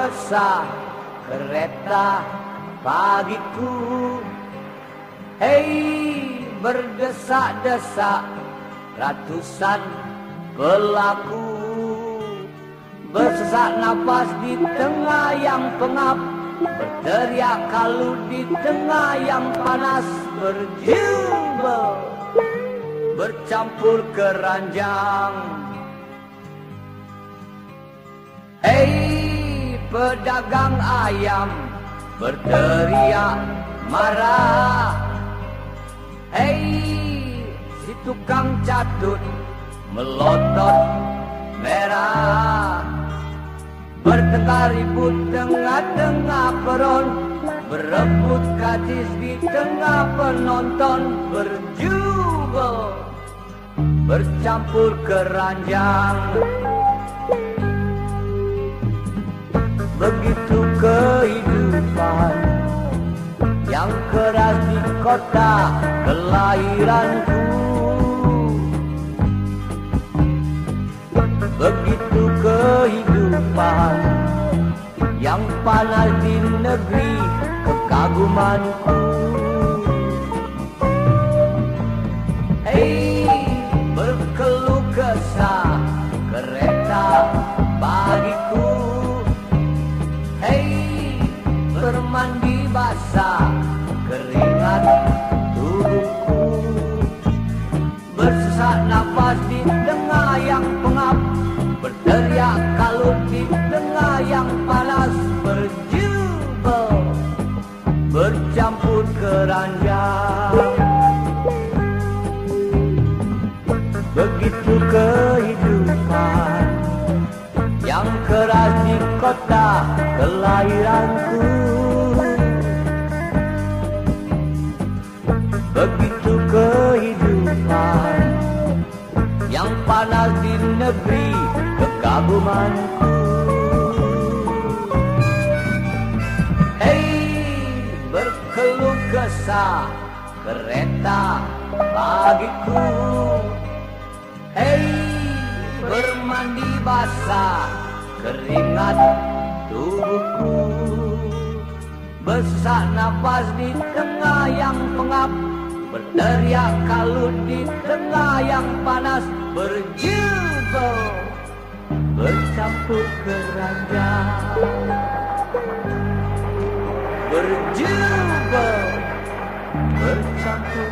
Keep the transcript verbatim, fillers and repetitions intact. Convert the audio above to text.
kesah kereta pagiku. Hei, berdesak-desak ratusan pelaku, bersesak napas di tengah yang pengap, berteriak kalut di tengah yang panas, berjubel bercampur keranjang. Hei, pedagang ayam berteriak marah. Hei, si tukang catut melotot merah, bertengkar ribut tengah-tengah peron, berebut gadis di tengah penonton, berjubel bercampur keranjang. Begitu kehidupan yang keras di kota kelahiranku. Begitu kehidupan yang panas di negeri kekagumanku. Hei, berkeluh kesah kereta pagiku. Hei, bermandi basah keringat tubuhku, bersesak nafas di tengah yang pengap, berteriak kalut di tengah yang panas, berjubel bercampur keranjang. Begitu kehidupan yang keras di kota kelahiranku. Begitu kehidupan yang panas di negeri kekagumanku. Hei, berkeluh kesah kereta pagiku. Hei, bermandi basah keringat tubuhku, bersesak nafas di tengah yang pengap, berteriak kalut di tengah yang panas, berjubel bercampur keranjang. Berjubel bercampur